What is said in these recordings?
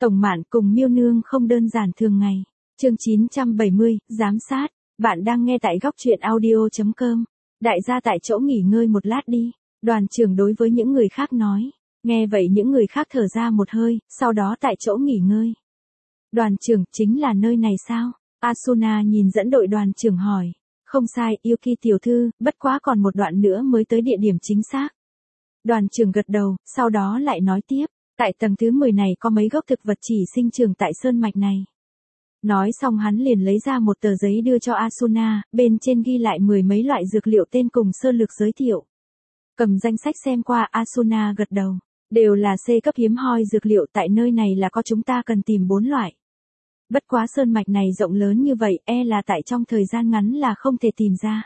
Tổng Mạn cùng Miêu Nương không đơn giản thường ngày. Chương 970, giám sát. Bạn đang nghe tại góc truyện audio.com. Đại gia tại chỗ nghỉ ngơi một lát đi. Đoàn trưởng đối với những người khác nói. Nghe vậy những người khác thở ra một hơi, sau đó tại chỗ nghỉ ngơi. Đoàn trưởng, chính là nơi này sao? Asuna nhìn dẫn đội đoàn trưởng hỏi. Không sai, Yuki tiểu thư, bất quá còn một đoạn nữa mới tới địa điểm chính xác. Đoàn trưởng gật đầu, sau đó lại nói tiếp. Tại tầng thứ 10 này có mấy gốc thực vật chỉ sinh trưởng tại sơn mạch này. Nói xong hắn liền lấy ra một tờ giấy đưa cho Asuna, bên trên ghi lại 10 mấy loại dược liệu tên cùng sơ lược giới thiệu. Cầm danh sách xem qua, Asuna gật đầu. Đều là C cấp hiếm hoi dược liệu, tại nơi này là có chúng ta cần tìm 4 loại. Bất quá sơn mạch này rộng lớn như vậy, là tại trong thời gian ngắn là không thể tìm ra.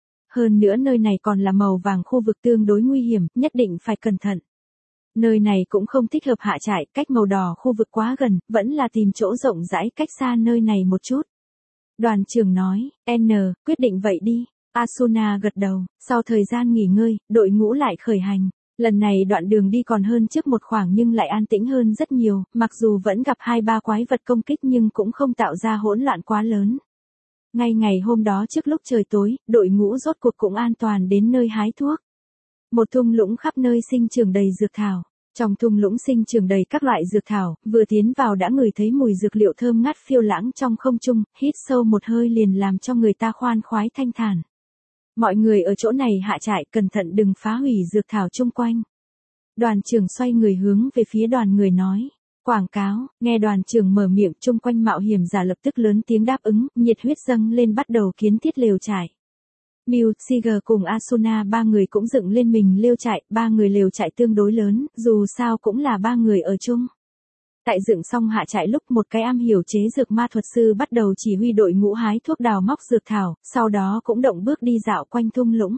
Hơn nữa nơi này còn là màu vàng, khu vực tương đối nguy hiểm, nhất định phải cẩn thận. Nơi này cũng không thích hợp hạ trại, cách màu đỏ khu vực quá gần, vẫn là tìm chỗ rộng rãi cách xa nơi này một chút. Đoàn trưởng nói, quyết định vậy đi. Asuna gật đầu, sau thời gian nghỉ ngơi, đội ngũ lại khởi hành. Lần này đoạn đường đi còn hơn trước một khoảng nhưng lại an tĩnh hơn rất nhiều, mặc dù vẫn gặp 2-3 quái vật công kích nhưng cũng không tạo ra hỗn loạn quá lớn. Ngay ngày hôm đó trước lúc trời tối, đội ngũ rốt cuộc cũng an toàn đến nơi hái thuốc. Một thung lũng khắp nơi sinh trưởng đầy dược thảo. Trong thung lũng sinh trưởng đầy các loại dược thảo, vừa tiến vào đã ngửi thấy mùi dược liệu thơm ngát phiêu lãng trong không trung, hít sâu một hơi liền làm cho người ta khoan khoái thanh thản. Mọi người ở chỗ này hạ trại, cẩn thận đừng phá hủy dược thảo chung quanh. Đoàn trưởng xoay người hướng về phía đoàn người nói. Quảng cáo, nghe đoàn trưởng mở miệng, chung quanh mạo hiểm giả lập tức lớn tiếng đáp ứng, nhiệt huyết dâng lên bắt đầu kiến thiết lều trại. Mew, Siger cùng Asuna ba người cũng dựng lên mình lều trại, ba người lều trại tương đối lớn, dù sao cũng là ba người ở chung. Tại dựng xong hạ trại lúc một cái am hiểu chế dược ma thuật sư bắt đầu chỉ huy đội ngũ hái thuốc đào móc dược thảo, sau đó cũng động bước đi dạo quanh thung lũng.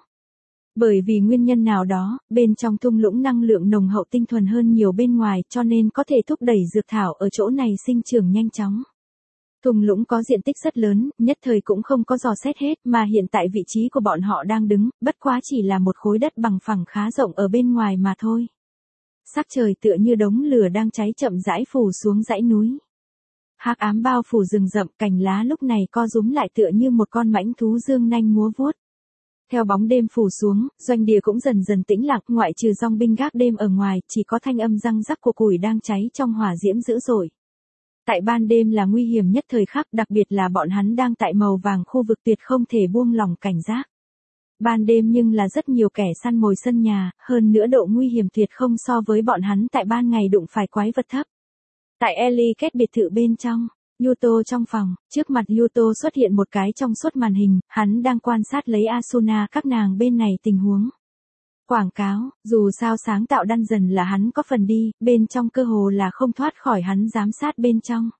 Bởi vì nguyên nhân nào đó, bên trong thung lũng năng lượng nồng hậu tinh thuần hơn nhiều bên ngoài cho nên có thể thúc đẩy dược thảo ở chỗ này sinh trưởng nhanh chóng. Thung lũng có diện tích rất lớn, nhất thời cũng không có dò xét hết mà hiện tại vị trí của bọn họ đang đứng, bất quá chỉ là một khối đất bằng phẳng khá rộng ở bên ngoài mà thôi. Sắc trời tựa như đống lửa đang cháy chậm rãi phủ xuống dãy núi. Hắc ám bao phủ rừng rậm, cành lá lúc này co rúm lại tựa như một con mãnh thú dương nanh múa vuốt. Theo bóng đêm phủ xuống, doanh địa cũng dần dần tĩnh lặng, ngoại trừ dòng binh gác đêm ở ngoài, chỉ có thanh âm răng rắc của củi đang cháy trong hỏa diễm dữ dội. Tại ban đêm là nguy hiểm nhất thời khắc, đặc biệt là bọn hắn đang tại màu vàng khu vực tuyệt không thể buông lỏng cảnh giác. Ban đêm nhưng là rất nhiều kẻ săn mồi sân nhà, hơn nữa độ nguy hiểm tuyệt không so với bọn hắn tại ban ngày đụng phải quái vật thấp. Tại Ellie kết biệt thự bên trong, Yuto trong phòng, trước mặt Yuto xuất hiện một cái trong suốt màn hình, hắn đang quan sát lấy Asuna các nàng bên này tình huống. Quảng cáo, dù sao sáng tạo đan dần là hắn có phần đi, bên trong cơ hồ là không thoát khỏi hắn giám sát bên trong.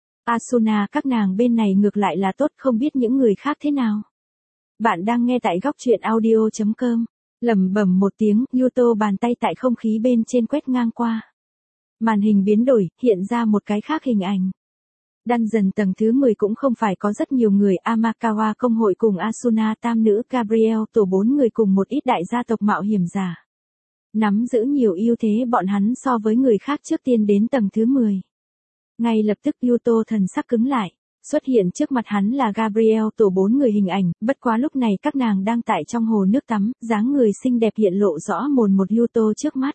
Asuna các nàng bên này ngược lại là tốt, không biết những người khác thế nào. Bạn đang nghe tại góc truyện audio.com. Lẩm bẩm một tiếng, Yuto bàn tay tại không khí bên trên quét ngang qua. Màn hình biến đổi, hiện ra một cái khác hình ảnh. Đan dần tầng thứ 10 cũng không phải có rất nhiều người, Amakawa công hội cùng Asuna tam nữ Gabriel tổ 4 người cùng một ít đại gia tộc mạo hiểm giả. Nắm giữ nhiều ưu thế bọn hắn so với người khác trước tiên đến tầng thứ 10. Ngay lập tức Yuto thần sắc cứng lại. Xuất hiện trước mặt hắn là Gabriel tổ 4 người hình ảnh, bất quá lúc này các nàng đang tại trong hồ nước tắm, dáng người xinh đẹp hiện lộ rõ mồn một Yuto trước mắt.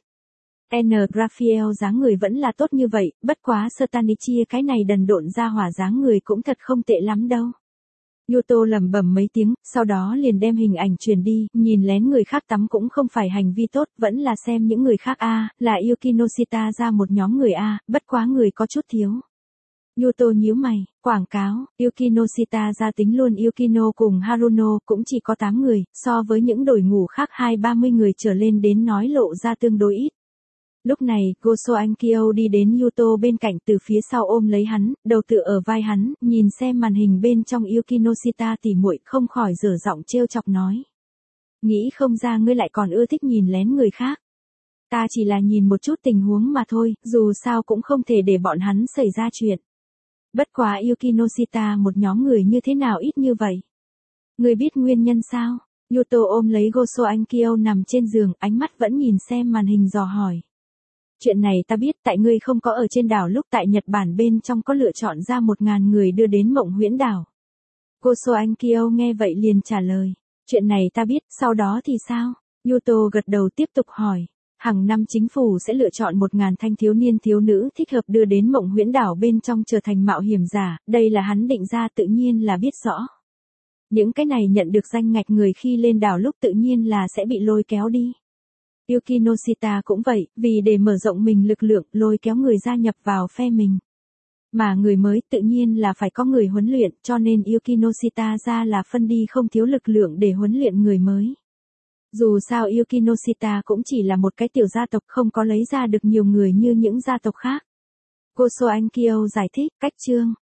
Raphael dáng người vẫn là tốt như vậy, bất quá Stanichia cái này đần độn ra hỏa dáng người cũng thật không tệ lắm đâu. Yuto lẩm bẩm mấy tiếng, sau đó liền đem hình ảnh truyền đi, nhìn lén người khác tắm cũng không phải hành vi tốt, vẫn là xem những người khác là Yukinoshita ra một nhóm người bất quá người có chút thiếu. Yuto nhíu mày, quảng cáo, Yukinoshita ra tính luôn Yukino cùng Haruno cũng chỉ có 8 người, so với những đội ngũ khác 20-30 người trở lên đến nói lộ ra tương đối ít. Lúc này, Goso Ankyo đi đến Yuto bên cạnh từ phía sau ôm lấy hắn, đầu tựa ở vai hắn, nhìn xem màn hình bên trong Yukinoshita tỉ muội không khỏi dở giọng trêu chọc nói. Nghĩ không ra ngươi lại còn ưa thích nhìn lén người khác. Ta chỉ là nhìn một chút tình huống mà thôi, dù sao cũng không thể để bọn hắn xảy ra chuyện. Bất quá Yukinoshita một nhóm người như thế nào ít như vậy? Ngươi biết nguyên nhân sao? Yuto ôm lấy Goso Ankyo nằm trên giường, ánh mắt vẫn nhìn xem màn hình dò hỏi. Chuyện này ta biết, tại ngươi không có ở trên đảo lúc tại Nhật Bản bên trong có lựa chọn ra 1.000 người đưa đến Mộng Huyễn đảo. Koso Ankyo nghe vậy liền trả lời. Chuyện này ta biết, sau đó thì sao? Yuto gật đầu tiếp tục hỏi. Hàng năm chính phủ sẽ lựa chọn 1.000 thanh thiếu niên thiếu nữ thích hợp đưa đến Mộng Huyễn đảo bên trong trở thành mạo hiểm giả, đây là hắn định ra tự nhiên là biết rõ. Những cái này nhận được danh ngạch người khi lên đảo lúc tự nhiên là sẽ bị lôi kéo đi. Yuki Noshita cũng vậy, vì để mở rộng mình lực lượng lôi kéo người gia nhập vào phe mình. Mà người mới tự nhiên là phải có người huấn luyện, cho nên Yuki Noshita ra là phân đi không thiếu lực lượng để huấn luyện người mới. Dù sao Yuki Noshita cũng chỉ là một cái tiểu gia tộc không có lấy ra được nhiều người như những gia tộc khác. Koso Ankyo giải thích, cách chương.